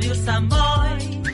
Radio Samboy.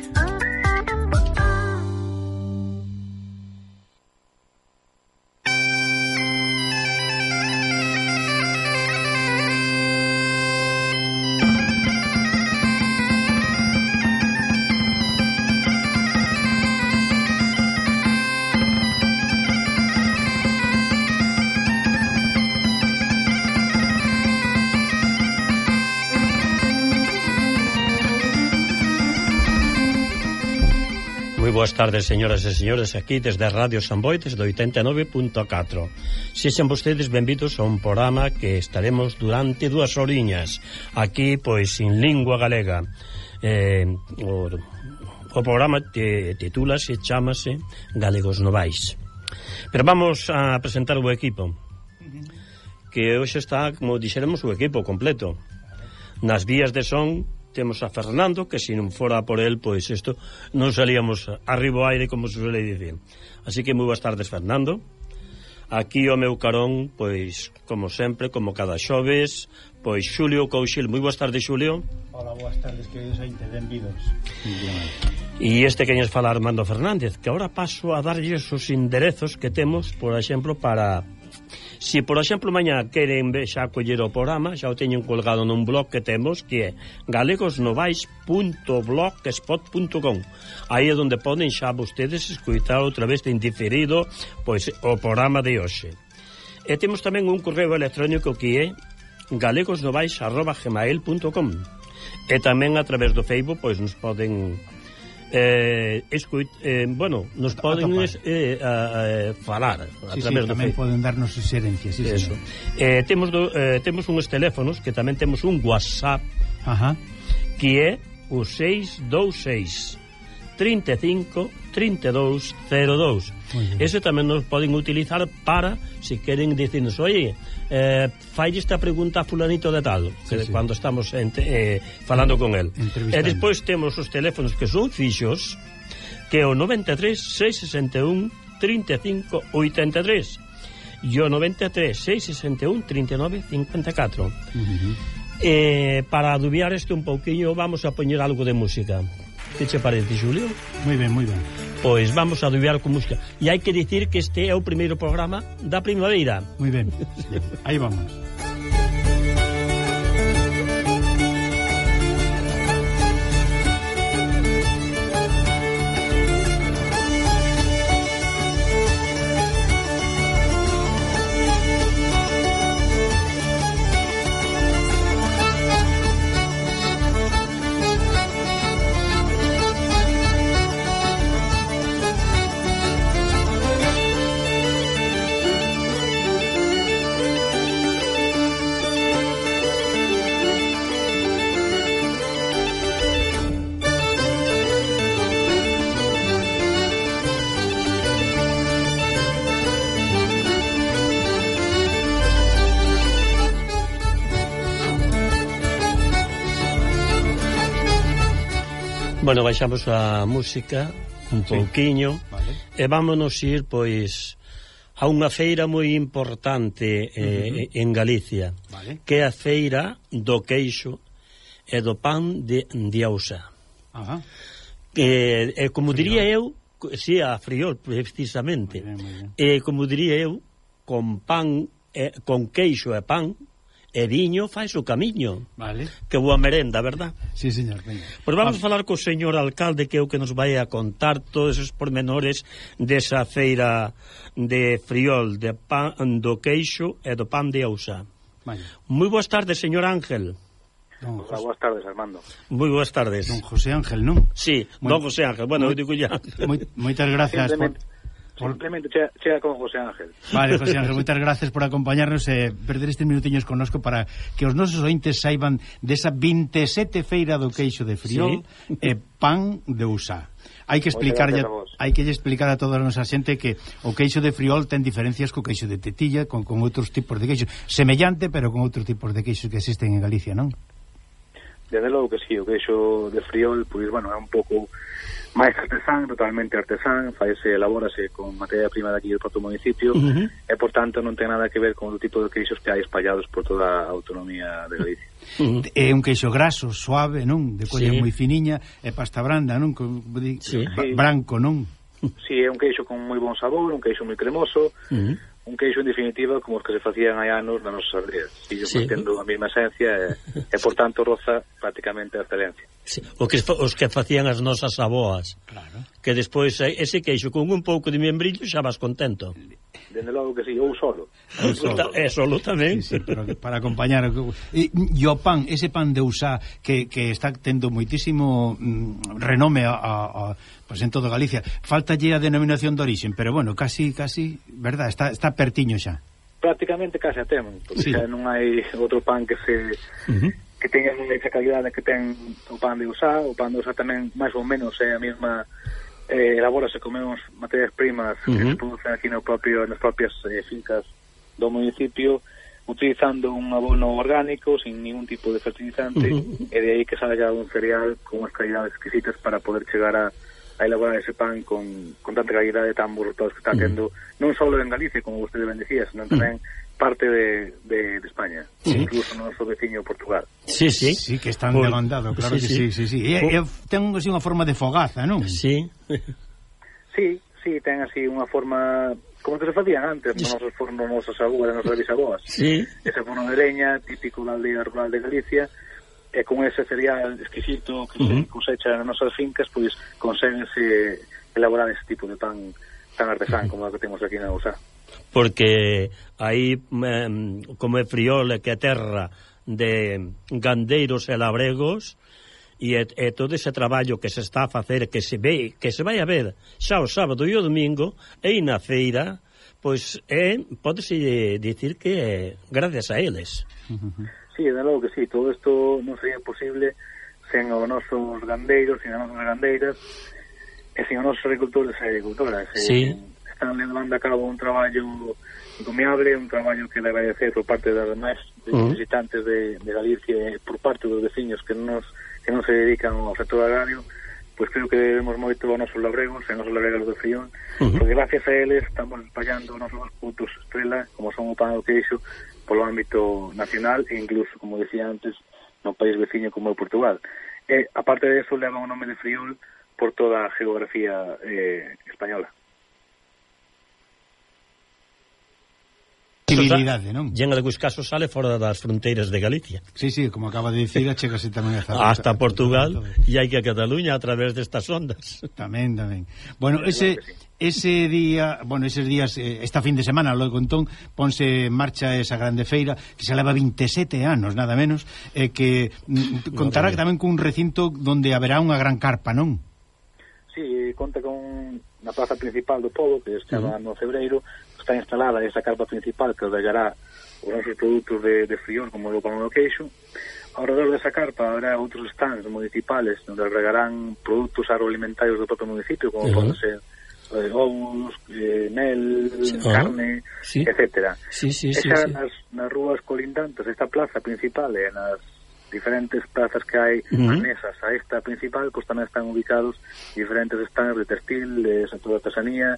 Boas tardes, señoras e señores, aquí desde Radio Samboy, desde 89.4. Sexan vostedes benvidos a un programa que estaremos durante 2 horiñas aquí, pois, en lingua galega. O programa titúlase, chámase Galegos Novais. Pero vamos a presentar o equipo, que hoxe está, como dixeremos, o equipo completo. Nas vías de son temos a Fernando, que se non fora por el, pois isto non salíamos arriba ao aire, como se suele dicir. Así que moi boas tardes, Fernando. Aquí o meu carón, pois, como sempre, como cada xoves, pois Xulio Couchil. Moi boas tardes, Xulio. Hola, boas tardes, queridos ointes, benvidos. E este que nos fala Armando Fernández, que agora paso a darlle os enderezos que temos, por exemplo, para... Si, por exemplo, mañá queren xa coller o programa, xa o teñen colgado nun blog que temos, que é galegosnovais.blogspot.com. Aí é onde poden xa vostedes escutar outra vez de indiferido, pois, o programa de hoxe. E temos tamén un correo electrónico que é galegosnovais@gmail.com. E tamén a través do Facebook, pois, nos poden... nos poden falar a través do tamén Facebook. poden darnos suxerencias, sí, eso. Temos uns teléfonos, que tamén temos un WhatsApp. Ajá. Que é o 626 35 32 02. Ese tamén nos poden utilizar para, se queren dicirnos, oye, fai esta pregunta a fulanito de tal, que cando estamos falando con el. E despois temos os teléfonos que son fixos, que é o 93 661 35 83 e o 93 661 39 54. Para adubiar isto un pouquiño, vamos a poñer algo de música. Que che parece, Xulio? Moi ben, moi ben. Pois vamos a adubiar con música. E hai que dicir que este é o primeiro programa da primavera. Moi ben, aí vamos. Bueno, baixamos a música un pouquiño, vale. E vámonos ir, pois, a unha feira moi importante en Galicia, vale. Que é a feira do queixo e do pan de Aousa. Ajá. Como diría eu, si, a Friol, precisamente, muy bien. Como diría eu, con pan, con queixo e pan, e viño faz o camiño. Vale. Que boa merenda, verdad? Sí, señor, venga. Pois vamos a falar co señor alcalde, que é o que nos vai a contar todos esos pormenores desa feira de Friol, de pan, do queixo e do pan de Aousa. Vale. Moi boas tardes, señor Ángel. Hola, boas tardes, Armando. Moi boas tardes. Don José Ángel, non? Sí, don José Ángel. Bueno, eu digo ya. Moitas gracias Simplemente chega con José Ángel. Vale, José Ángel, moitas gracias por acompañarnos e perder estes minutiños connosco para que os nosos ointes saiban desa 27 feira do queixo de Friol, sí, e pan de Aousa. Hai que explicar a toda a nosa xente que o queixo de Friol ten diferencias co queixo de Tetilla, con outros tipos de queixo, semellante, pero con outros tipos de queixos que existen en Galicia, non? Desde logo que sí, o queixo de Friol, pois, bueno, é un pouco máis artesán, totalmente artesán, elabórase con materia prima de aquí do propio municipio, e, por tanto, non ten nada que ver con o tipo de queixos que hai espallados por toda a autonomía de Galicia. É un queixo graso, suave, non? De colla moi finiña, e pasta branda, non? Branco, non? Sí, é un queixo con moi bon sabor, un queixo moi cremoso, un queixo en definitiva como os que se facían hai anos nas nosas aldeas, e mantendo a mesma esencia e por tanto roza prácticamente a excelencia. Sí, os que facían as nosas aboas, claro, que despois ese queixo con un pouco de membrillo xa vas contento. Dende logo que sí, ou solo. É solo tamén. Sí, pero para acompañar e o pan, ese pan de Usá que está tendo moitísimo renome pues en todo Galicia. Faltalle a denominación de orixen, pero bueno, casi, verdad, está pertiño xa. Prácticamente case a temen, porque xa non hai outro pan que se que teña esa calidade que ten o pan de Usá. O pan de Usá tamén máis ou menos é a mesma, elabórase con menos materias primas que se producen aquí nas propias fincas do municipio, utilizando un abono orgánico sin ningún tipo de fertilizante, e de aí que salga un cereal con unhas calidades exquisitas para poder chegar a elaborar ese pan con tanta calidade, tan bons resultados que está tendo non só en Galicia, como vostede ben decía, senón tamén parte de España, incluso no noso veciño Portugal. Sí, que están demandado, claro que sí. Ten así unha forma de fogaza, non? Sí, ten así unha forma como que se facían antes nos nosos fornos, nos nosas abuelas, nos nossas bisaboas. Ese forno de leña típico da aldea rural de Galicia, e con ese cereal exquisito que se cosecha nas nosas fincas, pois conseguense elaborar ese tipo de pan tan artesán como o que temos aquí na Usá. Porque aí, como é Friol, que é terra de gandeiros e labregos, e todo ese traballo que se está a facer, que se vai a ver xa o sábado e o domingo, e na feira, pois pódese dicir que é gracias a eles. Sí, de logo que sí, todo isto non sería posible sen os nosos gandeiros, sen as nosas gandeiras, e sen os nosos agricultores e agricultoras. Están levando a cabo un traballo encomiable, un traballo que debe agradecer por parte das demais visitantes de Galicia e por parte dos veciños que non se dedican ao sector agrario. Pois creo que debemos moito aos nosos labregos e aos nosos labregos do Friol, porque gracias a eles estamos espallando os nosos produtos estrela, como son o pan e o queixo, polo ámbito nacional e incluso, como decía antes, no país veciño como é Portugal. E, aparte de eso, leva o nome de Friol por toda a geografía española. Civilidade, non? E en algúns casos sale fora das fronteiras de Galicia. Sí, como acaba de dicir, chegase tamén hasta Portugal e hai que a Cataluña a través destas ondas. Tamén. Bueno, ese día, eses días, esta fin de semana, logo entón, ponse en marcha esa grande feira que se leva 27 anos, nada menos, que contará tamén cun recinto onde haberá unha gran carpa, non? Sí, conta con na plaza principal do pobo, que se chama no Febreiro. Está instalada esa carpa principal que albergará os nosos produtos de Friol, como o pan e o queixo. Ao redor desa carpa habrá outros stands municipales onde albergarán produtos agroalimentarios do propio municipio, como poden ser ovos, mel, carne, etcétera. Nas rúas colindantes esta plaza principal e nas diferentes plazas que hai anexas a esta principal, pois tamén están ubicados diferentes stands de textil, de sector de artesanía,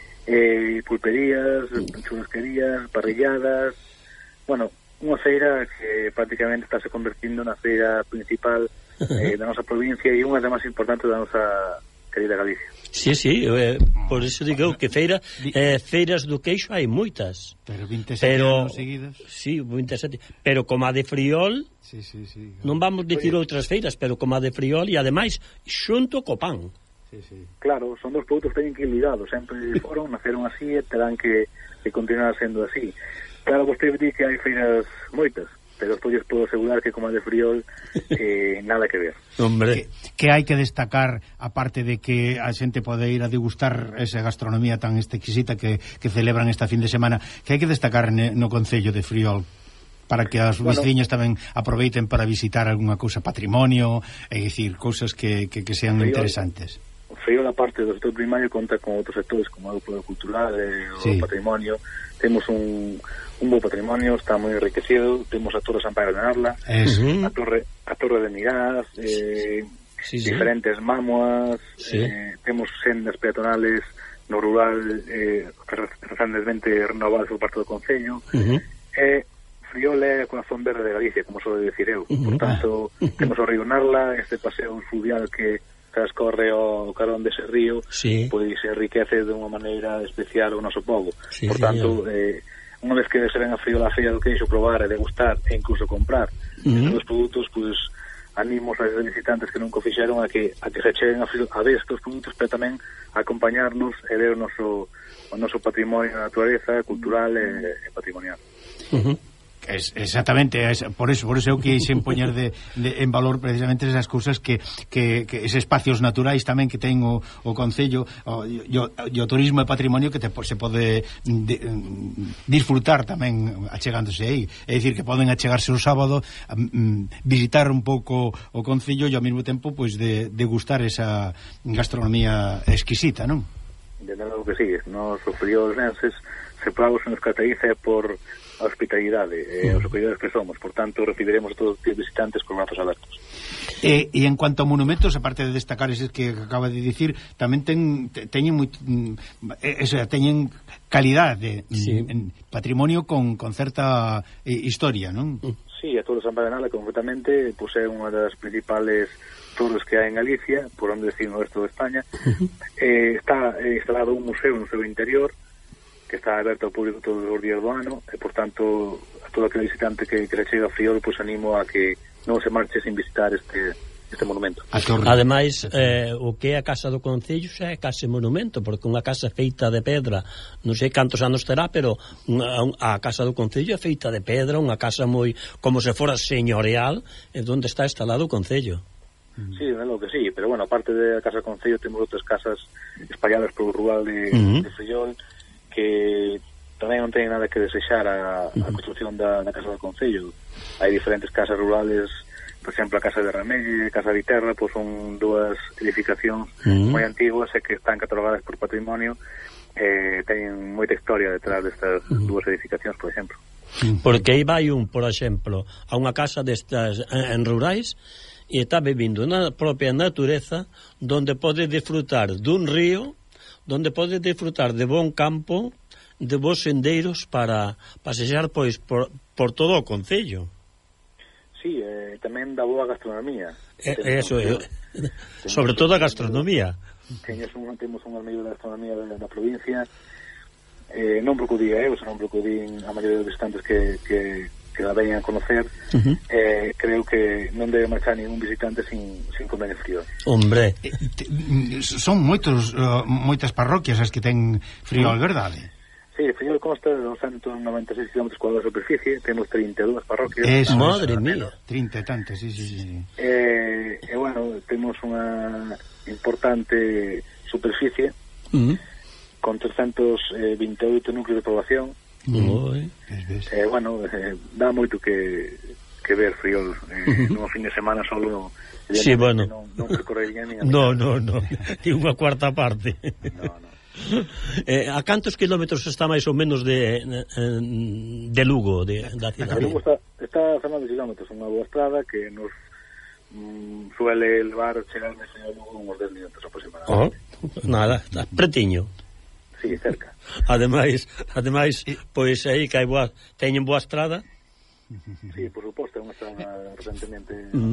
pulperías, churrasquerías, parrilladas. Bueno, unha feira que prácticamente está se convertindo na feira principal da nosa provincia e unha das máis importantes da nosa querida Galicia. Sí, por iso digo que feiras do queixo hai moitas. Pero 27 anos seguidas. Sí, 27. Pero como a de Friol, non vamos dicir outras feiras, pero como a de Friol e ademais xunto co pan. Claro, son dos produtos que teñen que ir ligados, sempre foron, naceron así e terán que continuar sendo así. Claro, vostede di que hai feiras moitas, pero despois podo asegurar que como a de Friol nada que ver. Hombre, que hai que destacar, aparte de que a xente pode ir a degustar esa gastronomía tan exquisita que celebran esta fin de semana, que hai que destacar no concello de Friol para que as veciñas tamén aproveiten para visitar algunha cousa patrimonio, é dicir, cousas que sean interesantes. Friol, a parte do sector primario, conta con outros sectores como o cultural e o patrimonio. Temos un bo patrimonio, está moi enriquecido. Temos a Torre San Pedro de Narla, a Torre de Mirás, diferentes mámoas, temos sendas peatonales no rural recentemente renovadas por parte do Concello, Friol é o corazón verde de Galicia, como soe decir eu. Por tanto, temos o río Narla, este paseo fluvial que transcorre ao carón dese río, pois se enriquece de unha maneira especial o noso povo. Por tanto, unha vez que se ven a Friol a feira do queixo, probar e degustar e incluso comprar estes produtos, pois animo aos visitantes que nunca fixeron a que se cheguen a Friol a ver estes produtos, pero tamén a acompañarnos e ver o noso patrimonio de naturaleza, cultural e patrimonial. Exactamente, por eso eu quixen poñer en valor precisamente esas cousas que eses espacios naturais tamén que ten o Concello, o turismo e patrimonio que se pode disfrutar tamén achegándose aí, é dicir que poden achegarse o sábado, visitar un pouco o Concello e ao mesmo tempo pois degustar esa gastronomía exquisita, non? De novo que sí, nos friolmenses se pagos nos caracteriza por a hospitalidade e os acolledores que somos, por tanto recibiremos a todos os visitantes con brazos abertos. E en cuanto a monumentos, aparte de destacar eses que acaba de dicir, tamén teñen calidade en patrimonio con certa historia, non? Sí, a Torre San Bernal concretamente é unha das principales torres que hai en Galicia, por onde decir no resto de España. Está instalado un museo no seu interior que está aberto ao público todos os días do ano e, por tanto, a todo aquele visitante que le chega a Friol, pois animo a que non se marche sin visitar este monumento. Ademais, o que é a Casa do Concello xa é case monumento, porque unha casa feita de pedra, non sei cantos anos terá, pero a Casa do Concello é feita de pedra, unha casa moi como se fora señorial, é onde está instalado o Concello. Sí, lo que sí, pero bueno, aparte da Casa do Concello temos outras casas espalladas polo rural de Friol que tamén non teñen nada que desexar a construcción da Casa do Concello. Hai diferentes casas rurales, por exemplo a Casa de Ramelle, Casa de Terra, pois son dúas edificacións moi antiguas e que están catalogadas por patrimonio e teñen moita historia detrás destas dúas edificacións, por exemplo. Porque aí vai por exemplo, a unha casa destas en rurais e está vivindo na propia natureza donde pode disfrutar dun río, donde pode disfrutar de bon campo, de bons sendeiros para pasear pois por todo o Concello. Sí, tamén da boa gastronomía. Eso é, sobre todo a gastronomía. Temos un medio de gastronomía da provincia, non porque o diga eu, senón porque o din a maioría dos visitantes que la veñan a conocer. Creo que non debe marchar ningún visitante sin comer en Friol. Hombre, son moitas parroquias as que ten Friol, verdade? Sí, Friol consta de 296 km cuadrados de superficie, temos 32 parroquias. Madre mía, 30 e tantas, sí. E bueno, temos unha importante superficie con 328 núcleos de población. Bueno, dá moito que ver Friol nun fin de semana solo. Sí, bueno, non percorrería nin a no, e unha cuarta parte. A cantos kilómetros está máis ou menos de Lugo, da cidade? Lugo está a 9 kilómetros, unha boa estrada que nos suele levar chegar a Lugo uns 10 minutos aproximadamente. Nada, está pretiño. Sí, cerca. Ademais, pois aí que teñen boa estrada. Sí, por suposto, é unha estrada recentemente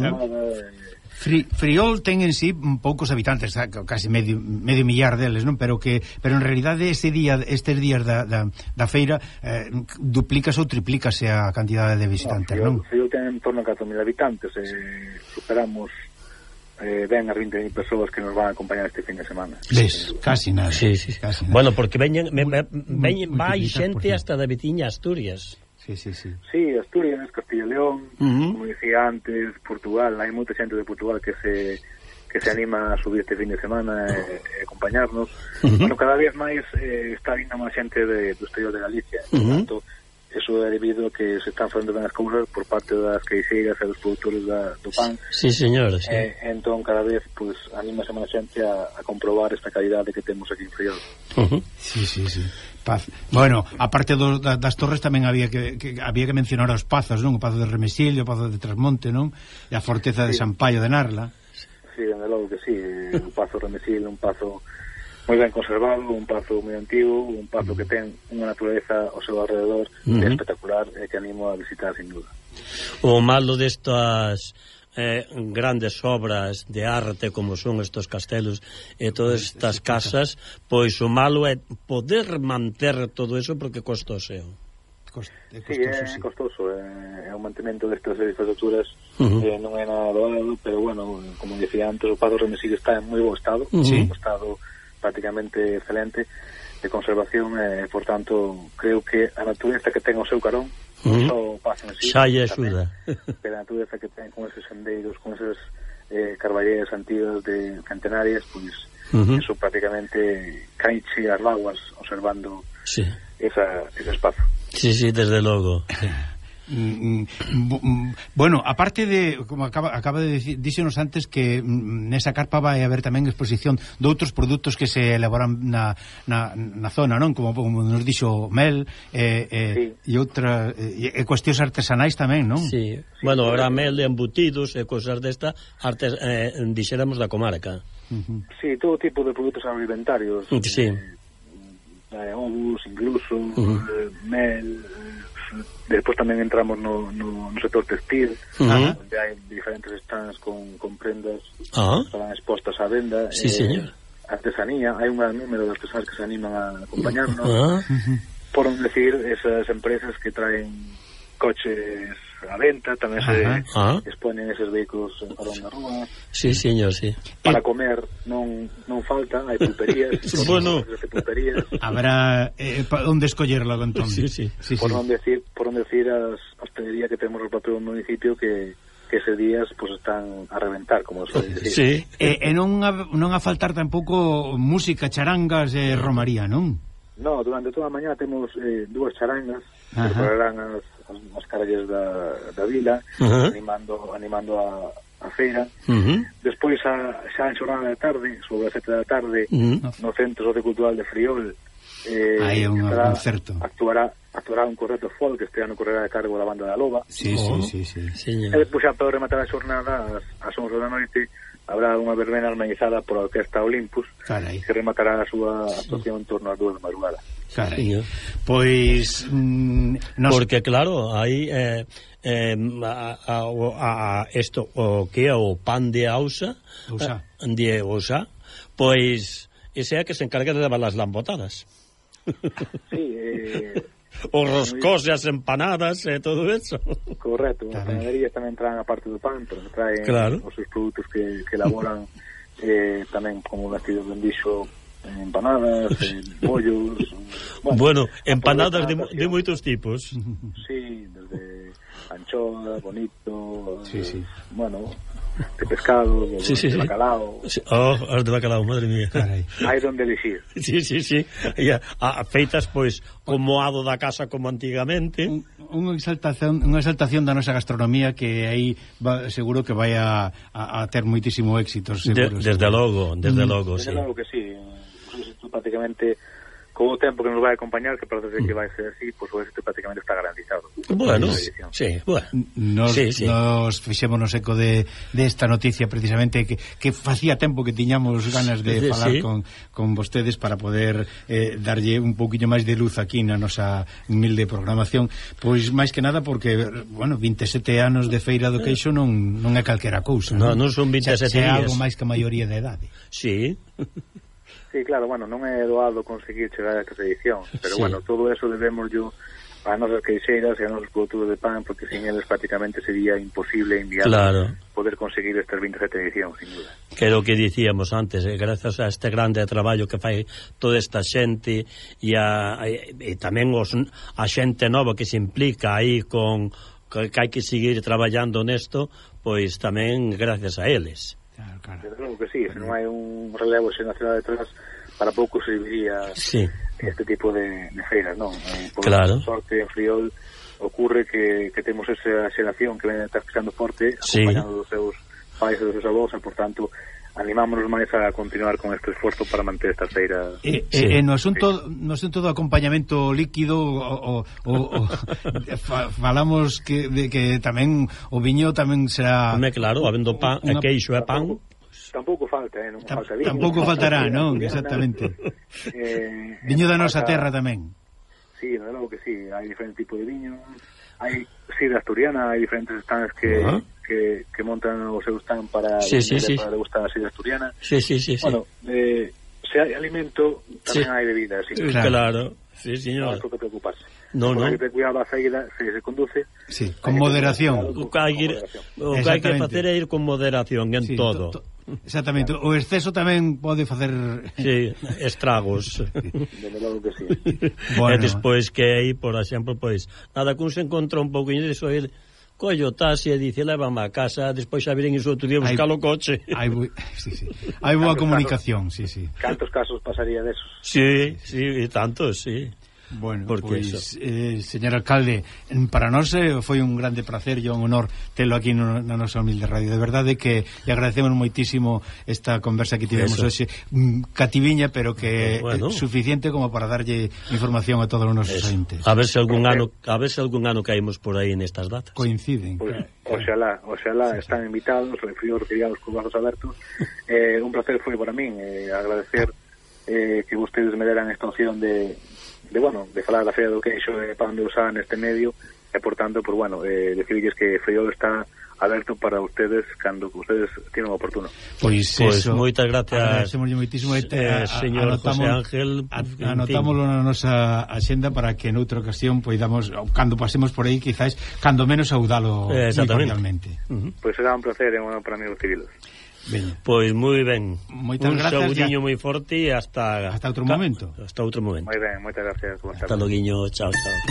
Friol ten en sí poucos habitantes, casi medio millar deles, non? Pero en realidade estes días da feira duplícase ou triplícase a cantidade de visitantes, non? Friol ten en torno a 4.000 habitantes, superamos ven a 20.000 persoas que nos van a acompañar este fin de semana. Casi nada. Sí. Casi nada. Bueno, porque vai xente hasta da veciña Asturias. Sí. Sí, Asturias, Castilla y León, como decía antes, Portugal, hai moita xente de Portugal que se anima a subir este fin de semana e acompañarnos. Bueno, cada vez máis está vindo máis xente do exterior de Galicia, por tanto, eso é debido a que se están facendo ben as cousas por parte das queixeiras e dos produtores do pan. Sí, señor, sí. Entón, cada vez, pues, anímase máis xente a comprobar esta calidade que temos aquí en Friol. Sí. Paz. Bueno, aparte das torres tamén había que mencionar os pazos, non? O pazo de Remesillo, o pazo de Trasmonte, non? E a forteza de Sampaio de Narla. Sí, dende logo que sí, un pazo Remesillo, un pazo moi ben conservado, un pazo moi antigo, un pazo que ten unha natureza ao seu alrededor espectacular e que animo a visitar sin duda. O malo destas grandes obras de arte como son estos castelos e todas estas casas, pois o malo é poder manter todo eso porque costa o seu. É costoso, é o mantemento destas infraestructuras non é nada doado, pero bueno, como dicía antes, o pazo Remesillo está en moi bo estado, un estado prácticamente excelente de conservación e, por tanto, creo que a natureza que ten o seu carón só o pazo en sí xa lle axuda, pero a natureza que ten con esos sendeiros, con esas carballeiras antigas de centenarias, pois eso prácticamente caiche as laguas observando ese espazo. Sí, desde logo. Bueno, aparte de, como acaba de decir, díxenos antes que nesa carpa vai haber tamén exposición de outros produtos que se elaboran na zona, non? Como nos dixo mel e outra e cuestións artesanais tamén, non? Sí. Bueno, habrá mel de embutidos e cosas desta dixéramos da comarca. Sí, todo tipo de produtos agroalimentarios. Sí. Ovos, incluso mel. Despois tamén entramos no sector textil, onde hai diferentes stands con prendas que están expostas á venda. Sí, señor. Artesanía, hai un gran número de artesanos que se animan a acompañarnos. Por non decir, esas empresas que traen coches a venta, tamén se exponen eses vehículos en carón na rúa. Sí, señor, sí. Para comer non falta, hai pulperías. Bueno, habrá onde escollerlo, entón. Sí. Por non decir a hostelería que temos no propio municipio que eses días pues están a reventar, como se dice. Sí. E non a faltar tampouco música, charangas e romaría, non? No, durante toda a mañá temos dúas charangas que prepararán as caralles da vila, animando a feira. Despois xa en xornada da tarde, sobre as 7 da tarde, no Centro Sociocultural de Friol, hai un concerto. Actuará un correto folk que este ano correrá a cargo da banda da Loba. Sí. E despois xa para rematar a xornada ás 11 da noite habrá unha verbena organizada por a Orquesta Olympus, que rematará a súa actuación en torno ás 2 da madrugada. Pois porque claro, aí isto o que é o pan de Ausa, pois ese é que se encarga de levar as lambotadas. Os roscós e as empanadas e todo eso. Correcto, as panaderías tamén traen a parte do pan, pero traen os seus produtos que elaboran tamén como vestidos de endixo, empanadas, bollos. Bueno, empanadas de moitos tipos. Sí, desde anchoa, bonito, bueno, de pescado, de bacalao. As de bacalao, madre mía. Hai donde elegir. Sí. Feitas, pois, como ado da casa como antigamente. Unha exaltación da nosa gastronomía que aí seguro que vai a ter moitísimo éxito, seguro. Desde logo, Desde logo que sí. Prácticamente con o tempo que nos vai acompañar, que parece que vai ser así, pois o éxito prácticamente está garantizado. Bueno, sí. Nos fixémonos eco de esta noticia precisamente que facía tempo que tiñamos ganas de falar con vostedes para poder darlle un pouquiño máis de luz aquí na nosa humilde programación, pois máis que nada porque, bueno, 27 anos de Feira do Queixo non é calquera cousa, non son 27 días. É algo máis que a maioría de idade. Sí. Sí, claro, bueno, non é doado conseguir chegar a estas edicións, pero bueno, todo eso debemos a nosas queixeiras e a nosos produtos de pan, porque sin eles prácticamente sería imposible, inviable poder conseguir estas 27 edicións, sin duda. Que é o que dicíamos antes, gracias a este grande traballo que fai toda esta xente e tamén a xente nova que se implica aí con que hai que seguir traballando nesto, pois tamén gracias a eles. Desde logo que sí, se non hai un relevo xeracional detrás, para pouco serviría este tipo de feiras, non? Por claro. sorte, en Friol ocurre que temos esa xeración que ven estar pisando forte, acompañando dos seus pais e dos seus avós, e, por tanto, animámonos máis a continuar con este esforzo para manter esta feira. No asunto do acompañamento líquido falamos que tamén o viño tamén será... Claro, habendo pan, queixo e pan... Tampouco falta, non falta viño. Tampouco faltará, non? Exactamente. Viño da nosa terra tamén. Sí, no, logo que sí, hai diferentes tipos de viño, hai sidra asturiana, hai diferentes stands que montan o seu stand para para degustar a sidra asturiana. Sí. Bueno, se hai alimento, tamén hai bebida, así que claro. Sí, señor. Non hai que preocuparse. No. Hai que cuidar a feira, se conduce. Sí, con moderación. O que hai que facer é ir con moderación en todo. Exactamente. O exceso tamén pode facer... Sí, estragos. Desde logo que sí. E despois que aí, por exemplo, pois, nada que un se encontra un pouquinho de iso, ele collo o taxi e dice, lévame a casa, despois xa viren iso outro día buscar o coche. Hai boa comunicación, sí. Cantos casos pasaría desos? Sí, e tantos, sí. Bueno, pois, señor alcalde, para nós foi un grande placer e un honor telo aquí na nosa humilde radio. De verdade que lle agradecemos moitísimo esta conversa que tivemos hoxe, cativiña, pero que é suficiente como para darlle información a todos os nosos ointes. A ver se algún ano caímos por aí nestas datas. Coinciden. Pues, oxalá, están invitados, en Friol recibidos con brazos abertos. Un placer foi para min, agradecer que vostedes me deran esta opción de falar da Feira do Queixo e pan de Usá neste medio, e por tanto, decirles que Friol está aberto para ustedes cando ustedes tienen oportuno. Pois moitas gracias. Agradecemos moitísimo señor José Ángel. Anotámoslo na nosa axenda para que noutra ocasión poidamos, cando pasemos por aí, quizás cando menos saudalo cordialmente. Pois será un placer e un honor para mí recibilos. Pois moi ben. Moitas gracias. Un saudiño moi forte e hasta outro momento. Hasta outro momento. Moi ben, moitas gracias. Hasta logo, chao.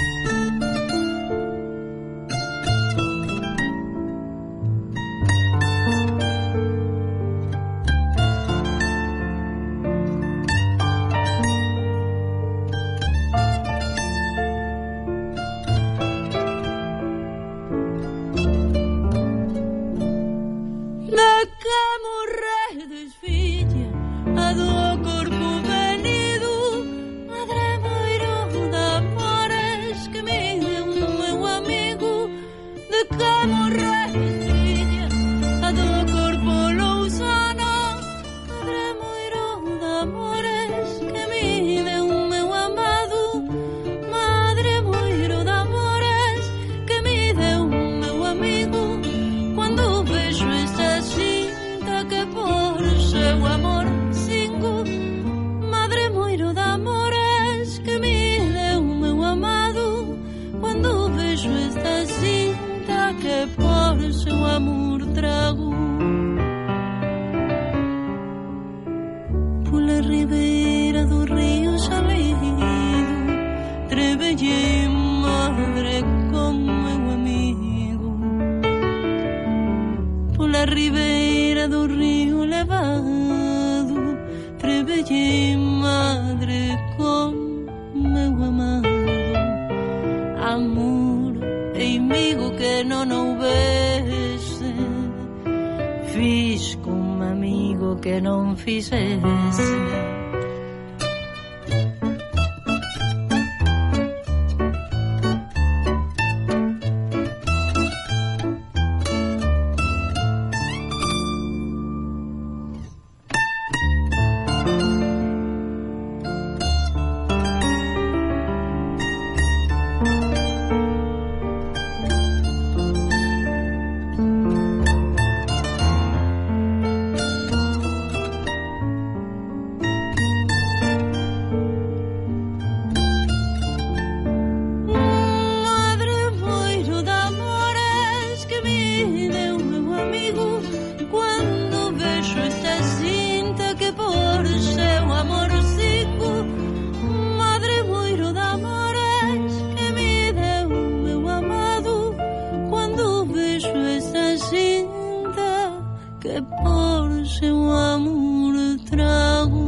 Que non fixese. que por seu amor trago